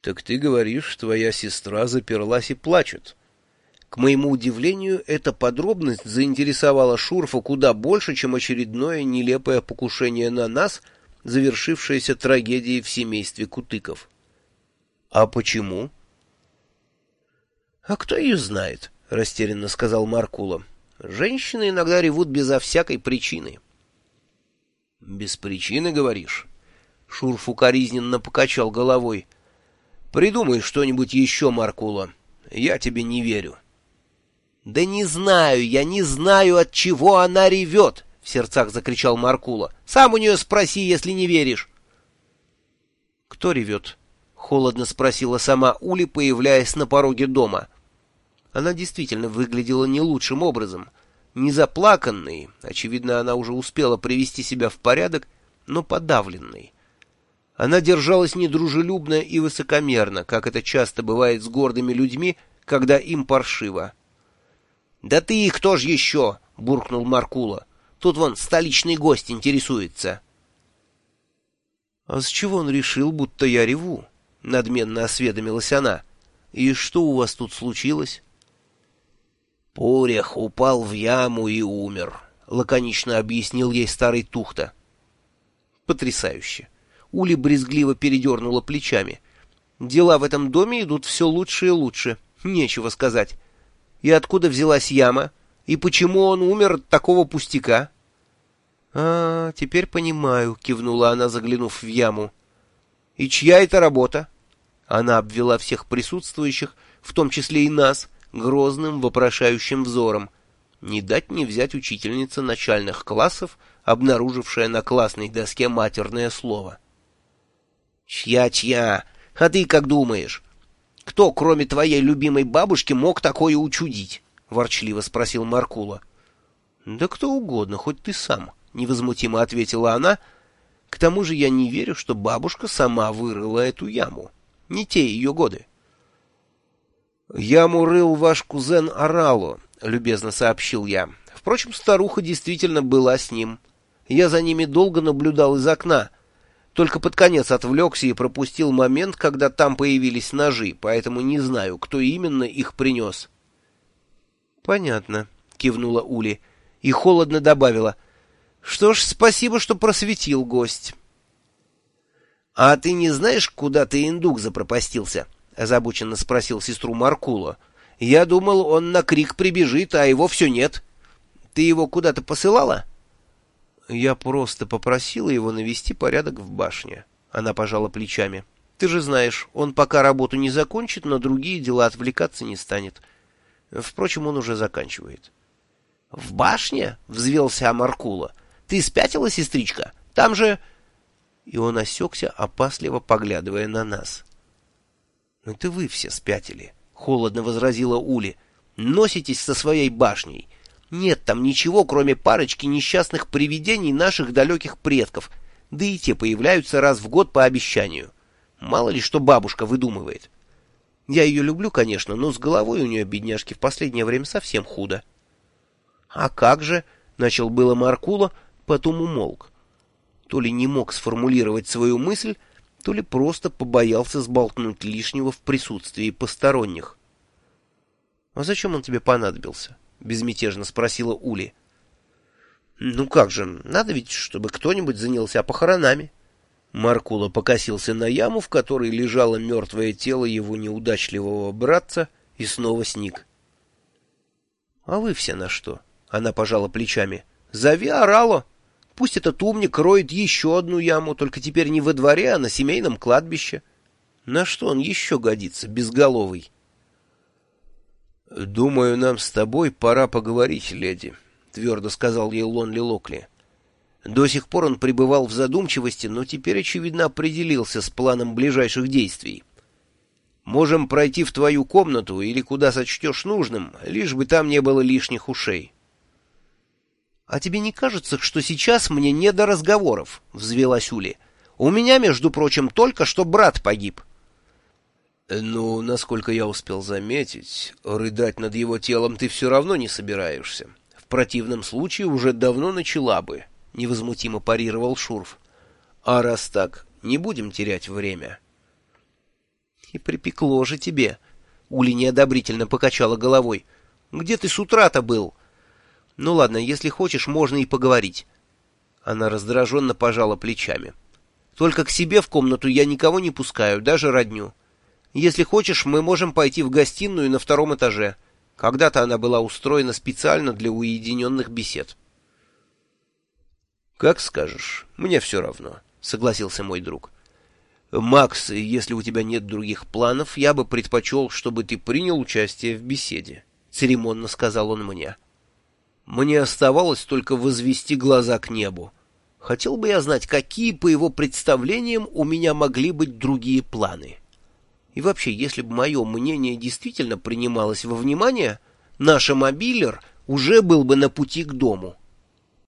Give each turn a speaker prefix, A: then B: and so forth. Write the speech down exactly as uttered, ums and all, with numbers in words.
A: Так ты говоришь, твоя сестра заперлась и плачет. К моему удивлению, эта подробность заинтересовала Шурфа куда больше, чем очередное нелепое покушение на нас, завершившееся трагедией в семействе Кутыков. А почему? — А кто ее знает? — растерянно сказал Маркула. — Женщины иногда ревут безо всякой причины. — Без причины, говоришь? Шурф укоризненно покачал головой. — Придумай что-нибудь еще, Маркула. Я тебе не верю. — Да не знаю, я не знаю, от чего она ревет! — в сердцах закричал Маркула. — Сам у нее спроси, если не веришь. — Кто ревет? — холодно спросила сама Ули, появляясь на пороге дома. Она действительно выглядела не лучшим образом. Не заплаканной, очевидно, она уже успела привести себя в порядок, но подавленной. Она держалась недружелюбно и высокомерно, как это часто бывает с гордыми людьми, когда им паршиво. — Да ты и кто ж еще? — буркнул Маркула. — Тут вон столичный гость интересуется. — А с чего он решил, будто я реву? — надменно осведомилась она. — И что у вас тут случилось? — Пурях упал в яму и умер, — лаконично объяснил ей старый Тухта. — Потрясающе. Ули брезгливо передернула плечами. Дела в этом доме идут все лучше и лучше. Нечего сказать. И откуда взялась яма? И почему он умер от такого пустяка? — А, теперь понимаю, — кивнула она, заглянув в яму. — И чья это работа? Она обвела всех присутствующих, в том числе и нас, грозным, вопрошающим взором. Не дать не взять учительница начальных классов, обнаружившая на классной доске матерное слово. — Чья-чья? А ты как думаешь? Кто, кроме твоей любимой бабушки, мог такое учудить? — ворчливо спросил Маркула. — Да кто угодно, хоть ты сам, — невозмутимо ответила она. — К тому же я не верю, что бабушка сама вырыла эту яму. Не те ее годы. — Яму рыл ваш кузен Орало, — любезно сообщил я. Впрочем, старуха действительно была с ним. Я за ними долго наблюдал из окна. Только под конец отвлекся и пропустил момент, когда там появились ножи, поэтому не знаю, кто именно их принес. — Понятно, — кивнула Ули и холодно добавила. — Что ж, спасибо, что просветил, гость. — А ты не знаешь, куда ты индук запропастился? — озабоченно спросил сестру Маркула. — Я думал, он на крик прибежит, а его все нет. Ты его куда-то посылала? — Я просто попросила его навести порядок в башне. Она пожала плечами. — Ты же знаешь, он пока работу не закончит, на другие дела отвлекаться не станет. Впрочем, он уже заканчивает. — В башне? — взвелся Маркула. — Ты спятила, сестричка? Там же... И он осекся, опасливо поглядывая на нас. — Это вы все спятили, — холодно возразила Ули. — Носитесь со своей башней. Нет там ничего, кроме парочки несчастных привидений наших далеких предков, да и те появляются раз в год по обещанию. Мало ли что бабушка выдумывает. Я ее люблю, конечно, но с головой у нее, бедняжки, в последнее время совсем худо. — А как же? — начал было Маркула, потом умолк. То ли не мог сформулировать свою мысль, то ли просто побоялся сболтнуть лишнего в присутствии посторонних. — А зачем он тебе понадобился? — безмятежно спросила Ули. — Ну как же, надо ведь, чтобы кто-нибудь занялся похоронами. Маркула покосился на яму, в которой лежало мертвое тело его неудачливого братца, и снова сник. — А вы все на что? — она пожала плечами. — Зови Орало. Пусть этот умник роет еще одну яму, только теперь не во дворе, а на семейном кладбище. На что он еще годится, безголовый? — Думаю, нам с тобой пора поговорить, леди, — твердо сказал ей Лонли Локли. До сих пор он пребывал в задумчивости, но теперь, очевидно, определился с планом ближайших действий. Можем пройти в твою комнату или куда сочтешь нужным, лишь бы там не было лишних ушей. — А тебе не кажется, что сейчас мне не до разговоров? — взвелась Ули. — У меня, между прочим, только что брат погиб. — Ну, насколько я успел заметить, рыдать над его телом ты все равно не собираешься. В противном случае уже давно начала бы, — невозмутимо парировал Шурф. — А раз так, не будем терять время. И припекло же тебе. Ули неодобрительно покачала головой. Где ты с утра-то был? Ну ладно, если хочешь, можно и поговорить. Она раздраженно пожала плечами. Только к себе в комнату я никого не пускаю, даже родню. Если хочешь, мы можем пойти в гостиную на втором этаже. Когда-то она была устроена специально для уединенных бесед. «Как скажешь, мне все равно», — согласился мой друг. «Макс, если у тебя нет других планов, я бы предпочел, чтобы ты принял участие в беседе», — церемонно сказал он мне. Мне оставалось только возвести глаза к небу. Хотел бы я знать, какие, по его представлениям, у меня могли быть другие планы. И вообще, если бы мое мнение действительно принималось во внимание, наш мобилер уже был бы на пути к дому.